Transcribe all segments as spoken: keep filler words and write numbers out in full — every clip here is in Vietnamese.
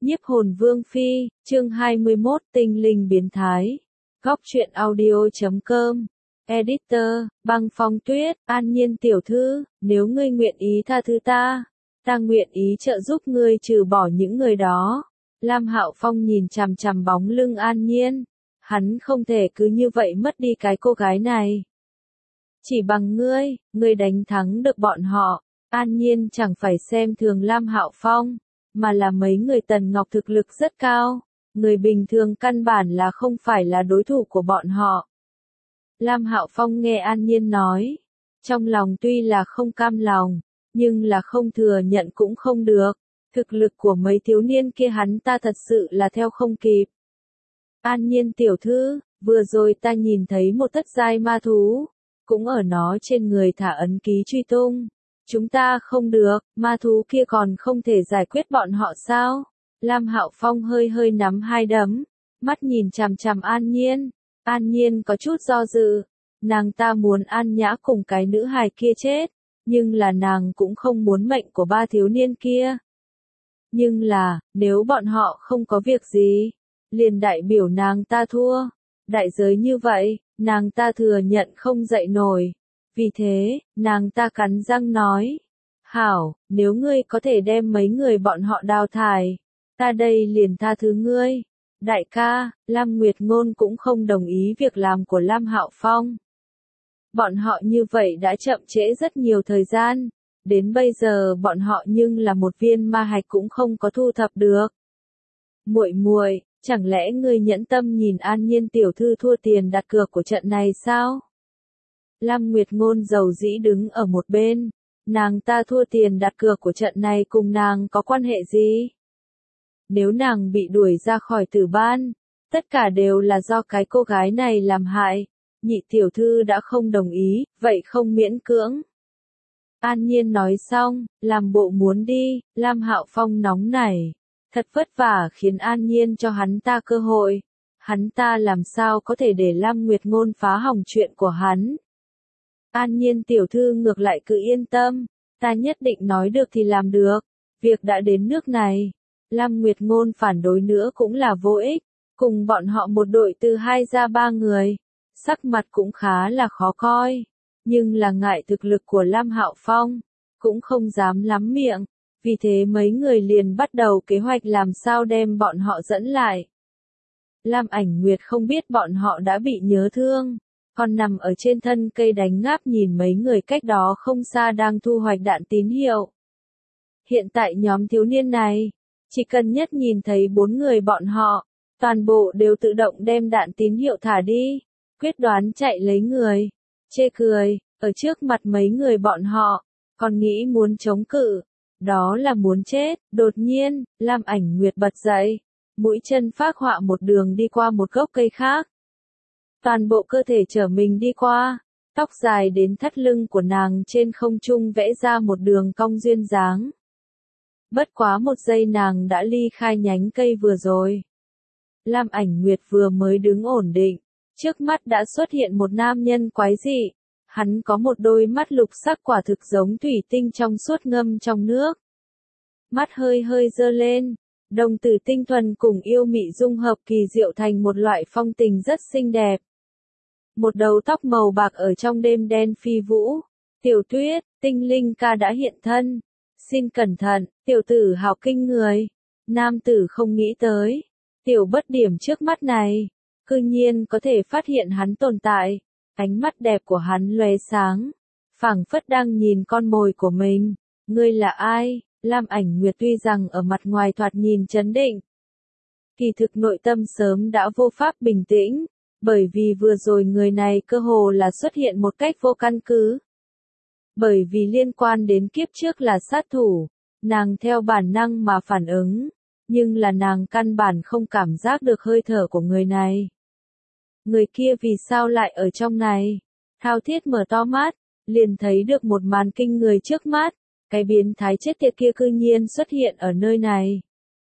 Nhiếp hồn vương phi, chương hai mươi mốt, tinh linh biến thái. Góc truyện audio chấm com. Editor, Băng Phong Tuyết, An Nhiên tiểu thư, nếu ngươi nguyện ý tha thứ ta, ta nguyện ý trợ giúp ngươi trừ bỏ những người đó. Lam Hạo Phong nhìn chằm chằm bóng lưng An Nhiên, hắn không thể cứ như vậy mất đi cái cô gái này. Chỉ bằng ngươi, ngươi đánh thắng được bọn họ. An Nhiên chẳng phải xem thường Lam Hạo Phong, mà là mấy người Tần Ngọc thực lực rất cao, người bình thường căn bản là không phải là đối thủ của bọn họ. Lam Hạo Phong nghe An Nhiên nói, trong lòng tuy là không cam lòng, nhưng là không thừa nhận cũng không được, thực lực của mấy thiếu niên kia hắn ta thật sự là theo không kịp. An Nhiên tiểu thư, vừa rồi ta nhìn thấy một thất giai ma thú, cũng ở nó trên người thả ấn ký truy tung. Chúng ta không được, ma thú kia còn không thể giải quyết bọn họ sao? Lam Hạo Phong hơi hơi nắm hai đấm, mắt nhìn chằm chằm An Nhiên. An Nhiên có chút do dự, nàng ta muốn An Nhã cùng cái nữ hài kia chết, nhưng là nàng cũng không muốn mệnh của ba thiếu niên kia. Nhưng là, nếu bọn họ không có việc gì, liền đại biểu nàng ta thua. Đại giới như vậy, nàng ta thừa nhận không dậy nổi. Vì thế, nàng ta cắn răng nói, hảo, nếu ngươi có thể đem mấy người bọn họ đào thải, ta đây liền tha thứ ngươi. Đại ca, Lam Nguyệt Ngôn cũng không đồng ý việc làm của Lam Hạo Phong. Bọn họ như vậy đã chậm trễ rất nhiều thời gian, đến bây giờ bọn họ nhưng là một viên ma hạch cũng không có thu thập được. Muội muội, chẳng lẽ ngươi nhẫn tâm nhìn An Nhiên tiểu thư thua tiền đặt cược của trận này sao? Lam Nguyệt Ngôn dầu dĩ đứng ở một bên, nàng ta thua tiền đặt cược của trận này cùng nàng có quan hệ gì? Nếu nàng bị đuổi ra khỏi tử ban, tất cả đều là do cái cô gái này làm hại, nhị tiểu thư đã không đồng ý, vậy không miễn cưỡng. An Nhiên nói xong, làm bộ muốn đi, Lam Hạo Phong nóng nảy, thật vất vả khiến An Nhiên cho hắn ta cơ hội, hắn ta làm sao có thể để Lam Nguyệt Ngôn phá hỏng chuyện của hắn. An Nhiên tiểu thư ngược lại cứ yên tâm, ta nhất định nói được thì làm được, việc đã đến nước này, Lam Nguyệt Ngôn phản đối nữa cũng là vô ích, cùng bọn họ một đội từ hai ra ba người, sắc mặt cũng khá là khó coi, nhưng là ngại thực lực của Lam Hạo Phong, cũng không dám lắm miệng, vì thế mấy người liền bắt đầu kế hoạch làm sao đem bọn họ dẫn lại. Lam Ảnh Nguyệt không biết bọn họ đã bị nhớ thương, còn nằm ở trên thân cây đánh ngáp nhìn mấy người cách đó không xa đang thu hoạch đạn tín hiệu. Hiện tại nhóm thiếu niên này, chỉ cần nhất nhìn thấy bốn người bọn họ, toàn bộ đều tự động đem đạn tín hiệu thả đi, quyết đoán chạy lấy người, chê cười, ở trước mặt mấy người bọn họ, còn nghĩ muốn chống cự, đó là muốn chết. Đột nhiên, Lam Ảnh Nguyệt bật dậy, mũi chân phác họa một đường đi qua một gốc cây khác. Toàn bộ cơ thể trở mình đi qua, tóc dài đến thắt lưng của nàng trên không trung vẽ ra một đường cong duyên dáng. Bất quá một giây nàng đã ly khai nhánh cây vừa rồi. Lam Ảnh Nguyệt vừa mới đứng ổn định, trước mắt đã xuất hiện một nam nhân quái dị. Hắn có một đôi mắt lục sắc quả thực giống thủy tinh trong suốt ngâm trong nước. Mắt hơi hơi dơ lên, đồng tử tinh thuần cùng yêu mị dung hợp kỳ diệu thành một loại phong tình rất xinh đẹp. Một đầu tóc màu bạc ở trong đêm đen phi vũ. Tiểu Tuyết, tinh linh ca đã hiện thân. Xin cẩn thận, tiểu tử hào kinh người. Nam tử không nghĩ tới. Tiểu bất điểm trước mắt này, cư nhiên có thể phát hiện hắn tồn tại. Ánh mắt đẹp của hắn lóe sáng, phảng phất đang nhìn con mồi của mình. Ngươi là ai? Lam Ảnh Nguyệt tuy rằng ở mặt ngoài thoạt nhìn trấn định, kỳ thực nội tâm sớm đã vô pháp bình tĩnh, bởi vì vừa rồi người này cơ hồ là xuất hiện một cách vô căn cứ. Bởi vì liên quan đến kiếp trước là sát thủ, nàng theo bản năng mà phản ứng, nhưng là nàng căn bản không cảm giác được hơi thở của người này. Người kia vì sao lại ở trong này? Thao Thiết mở to mắt, liền thấy được một màn kinh người trước mắt, cái biến thái chết tiệt kia cư nhiên xuất hiện ở nơi này.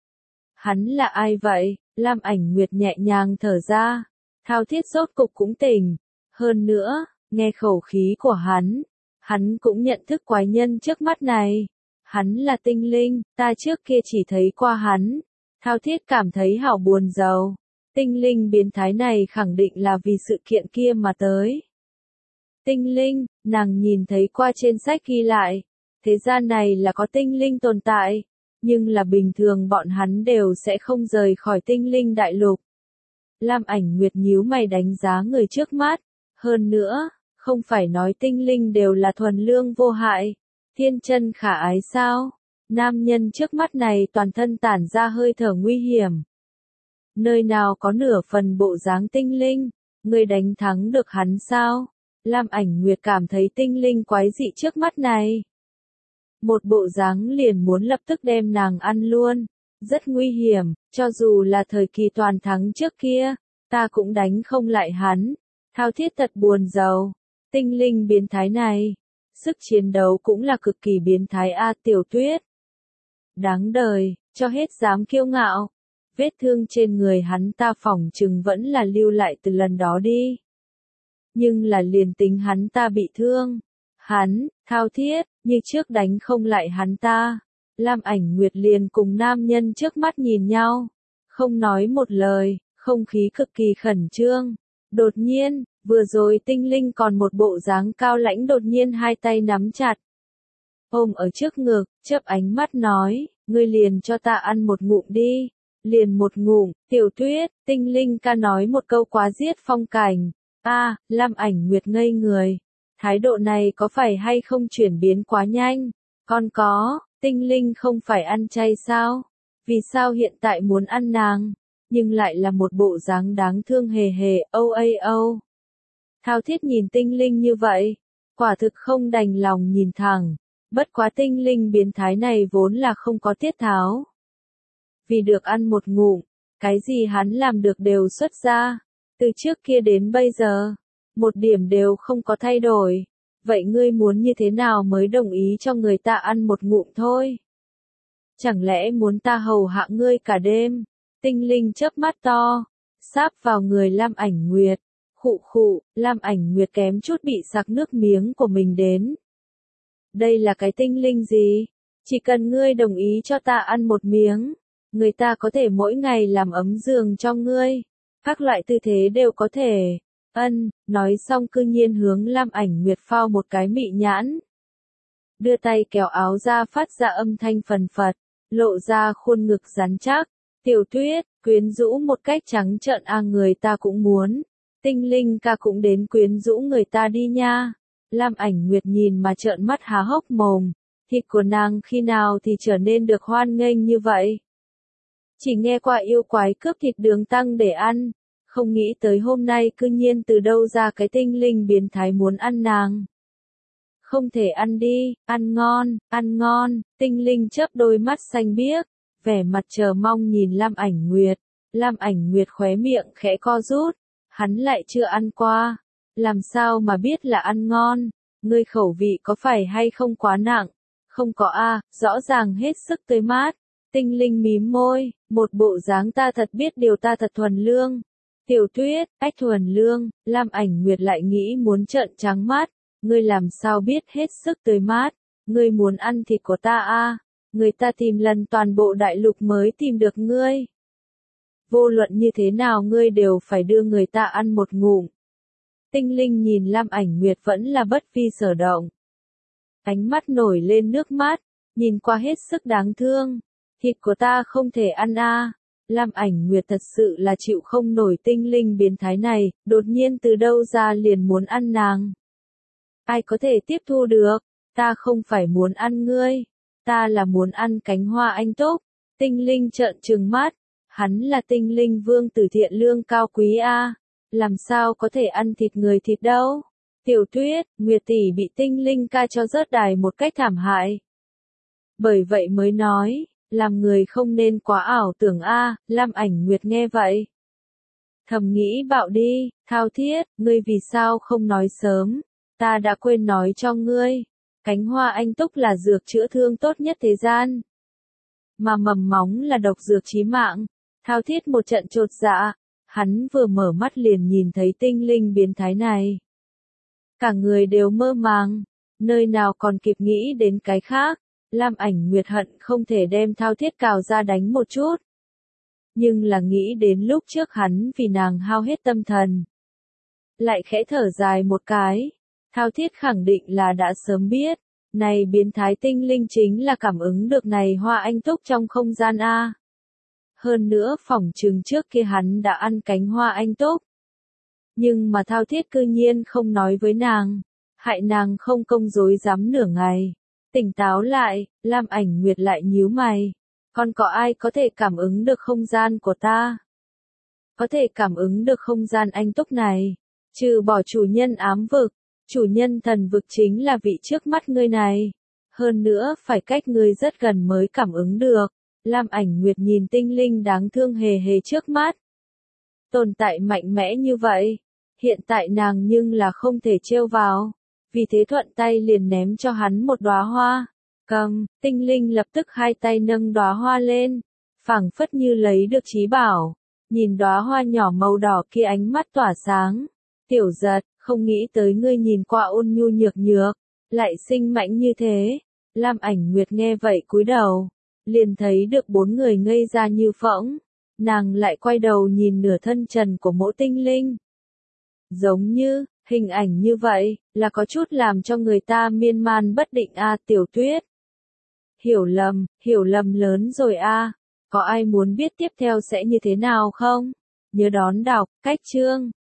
Hắn là ai vậy? Lam Ảnh Nguyệt nhẹ nhàng thở ra, Thao Thiết rốt cục cũng tỉnh, hơn nữa, nghe khẩu khí của hắn, hắn cũng nhận thức quái nhân trước mắt này. Hắn là tinh linh, ta trước kia chỉ thấy qua hắn, Thao Thiết cảm thấy hảo buồn rầu. Tinh linh biến thái này khẳng định là vì sự kiện kia mà tới. Tinh linh, nàng nhìn thấy qua trên sách ghi lại. Thế gian này là có tinh linh tồn tại. Nhưng là bình thường bọn hắn đều sẽ không rời khỏi tinh linh đại lục. Lam Ảnh Nguyệt nhíu mày đánh giá người trước mắt. Hơn nữa, không phải nói tinh linh đều là thuần lương vô hại, thiên chân khả ái sao? Nam nhân trước mắt này toàn thân tản ra hơi thở nguy hiểm. Nơi nào có nửa phần bộ dáng tinh linh, người đánh thắng được hắn sao? Lam Ảnh Nguyệt cảm thấy tinh linh quái dị trước mắt này. Một bộ dáng liền muốn lập tức đem nàng ăn luôn. Rất nguy hiểm, cho dù là thời kỳ toàn thắng trước kia, ta cũng đánh không lại hắn. Thao Thiết thật buồn rầu. Tinh linh biến thái này, sức chiến đấu cũng là cực kỳ biến thái a Tiểu Tuyết. Đáng đời, cho hết dám kiêu ngạo. Vết thương trên người hắn ta phỏng chừng vẫn là lưu lại từ lần đó đi. Nhưng là liền tính hắn ta bị thương. Hắn, Thao Thiết, như trước đánh không lại hắn ta. Lam Ảnh Nguyệt liền cùng nam nhân trước mắt nhìn nhau. Không nói một lời, không khí cực kỳ khẩn trương. Đột nhiên, vừa rồi tinh linh còn một bộ dáng cao lãnh đột nhiên hai tay nắm chặt. Ôm ở trước ngực, chớp ánh mắt nói, ngươi liền cho ta ăn một ngụm đi. Liền một ngụm, Tiểu Tuyết, tinh linh ca nói một câu quá giết phong cảnh. A, Lam Ảnh Nguyệt ngây người. Thái độ này có phải hay không chuyển biến quá nhanh? Còn có, tinh linh không phải ăn chay sao? Vì sao hiện tại muốn ăn nàng? Nhưng lại là một bộ dáng đáng thương hề hề, âu ây âu. Thao Thiết nhìn tinh linh như vậy, quả thực không đành lòng nhìn thẳng. Bất quá tinh linh biến thái này vốn là không có tiết tháo. Vì được ăn một ngụm, cái gì hắn làm được đều xuất ra. Từ trước kia đến bây giờ, một điểm đều không có thay đổi. Vậy ngươi muốn như thế nào mới đồng ý cho người ta ăn một ngụm thôi? Chẳng lẽ muốn ta hầu hạ ngươi cả đêm? Tinh linh chớp mắt to, sáp vào người Lam Ảnh Nguyệt. Khụ khụ, Lam Ảnh Nguyệt kém chút bị sặc nước miếng của mình đến. Đây là cái tinh linh gì? Chỉ cần ngươi đồng ý cho ta ăn một miếng, người ta có thể mỗi ngày làm ấm giường cho ngươi. Các loại tư thế đều có thể. Ân, nói xong cư nhiên hướng Lam Ảnh Nguyệt phao một cái mị nhãn. Đưa tay kéo áo ra phát ra âm thanh phần phật, lộ ra khuôn ngực rắn chắc. Tiểu Tuyết, quyến rũ một cách trắng trợn a người ta cũng muốn. Tinh linh ca cũng đến quyến rũ người ta đi nha. Lam Ảnh Nguyệt nhìn mà trợn mắt há hốc mồm. Thịt của nàng khi nào thì trở nên được hoan nghênh như vậy? Chỉ nghe qua yêu quái cướp thịt đường tăng để ăn. Không nghĩ tới hôm nay cư nhiên từ đâu ra cái tinh linh biến thái muốn ăn nàng. Không thể ăn đi, ăn ngon, ăn ngon, tinh linh chớp đôi mắt xanh biếc, vẻ mặt chờ mong nhìn Lam Ảnh Nguyệt. Lam Ảnh Nguyệt khóe miệng khẽ co rút, hắn lại chưa ăn qua, làm sao mà biết là ăn ngon, ngươi khẩu vị có phải hay không quá nặng, không có a, rõ ràng hết sức tươi mát. Tinh linh mím môi, một bộ dáng ta thật biết điều ta thật thuần lương. Tiểu Tuyết, ách thuần lương, Lam Ảnh Nguyệt lại nghĩ muốn trợn trắng mắt, ngươi làm sao biết hết sức tươi mát, ngươi muốn ăn thịt của ta a, người ta tìm lần toàn bộ đại lục mới tìm được ngươi. Vô luận như thế nào ngươi đều phải đưa người ta ăn một ngụm. Tinh linh nhìn Lam Ảnh Nguyệt vẫn là bất vi sở động. Ánh mắt nổi lên nước mắt, nhìn qua hết sức đáng thương. Thịt của ta không thể ăn a. Lam Ảnh Nguyệt thật sự là chịu không nổi tinh linh biến thái này, đột nhiên từ đâu ra liền muốn ăn nàng. Ai có thể tiếp thu được, ta không phải muốn ăn ngươi, ta là muốn ăn cánh hoa anh túc. Tinh linh trợn trừng mắt, hắn là tinh linh vương tử thiện lương cao quý a, làm sao có thể ăn thịt người thịt đâu. Tiểu Tuyết, Nguyệt tỷ bị tinh linh ca cho rớt đài một cách thảm hại. Bởi vậy mới nói, làm người không nên quá ảo tưởng a. Lam Ảnh Nguyệt nghe vậy, thầm nghĩ bạo đi, Thao Thiết, ngươi vì sao không nói sớm, ta đã quên nói cho ngươi, cánh hoa anh túc là dược chữa thương tốt nhất thế gian, mà mầm móng là độc dược chí mạng. Thao Thiết một trận chột dạ, hắn vừa mở mắt liền nhìn thấy tinh linh biến thái này. Cả người đều mơ màng, nơi nào còn kịp nghĩ đến cái khác. Lam Ảnh Nguyệt hận không thể đem Thao Thiết cào ra đánh một chút. nhưng là nghĩ đến lúc trước hắn vì nàng hao hết tâm thần. Lại khẽ thở dài một cái, Thao Thiết khẳng định là đã sớm biết, này biến thái tinh linh chính là cảm ứng được này hoa anh túc trong không gian A. Hơn nữa phỏng chừng trước kia hắn đã ăn cánh hoa anh túc. Nhưng mà Thao Thiết cư nhiên không nói với nàng, hại nàng không công dối dám nửa ngày. Tỉnh táo lại, Lam Ảnh Nguyệt lại nhíu mày. Còn có ai có thể cảm ứng được không gian của ta? Có thể cảm ứng được không gian anh túc này, trừ bỏ chủ nhân ám vực, chủ nhân thần vực chính là vị trước mắt ngươi này. Hơn nữa phải cách ngươi rất gần mới cảm ứng được. Lam Ảnh Nguyệt nhìn tinh linh đáng thương hề hề trước mắt. Tồn tại mạnh mẽ như vậy, hiện tại nàng nhưng là không thể trêu vào. Vì thế thuận tay liền ném cho hắn một đóa hoa. Cầm, tinh linh lập tức hai tay nâng đóa hoa lên, phảng phất như lấy được trí bảo. Nhìn đóa hoa nhỏ màu đỏ kia ánh mắt tỏa sáng. Tiểu Giật, không nghĩ tới ngươi nhìn qua ôn nhu nhược nhược, lại sinh mãnh như thế. Lam Ảnh Nguyệt nghe vậy cúi đầu, liền thấy được bốn người ngây ra như phỗng. Nàng lại quay đầu nhìn nửa thân trần của mỗi tinh linh. Giống như, hình ảnh như vậy, là có chút làm cho người ta miên man bất định a Tiểu Tuyết. Hiểu lầm, hiểu lầm lớn rồi a. Có ai muốn biết tiếp theo sẽ như thế nào không? Nhớ đón đọc, cách chương.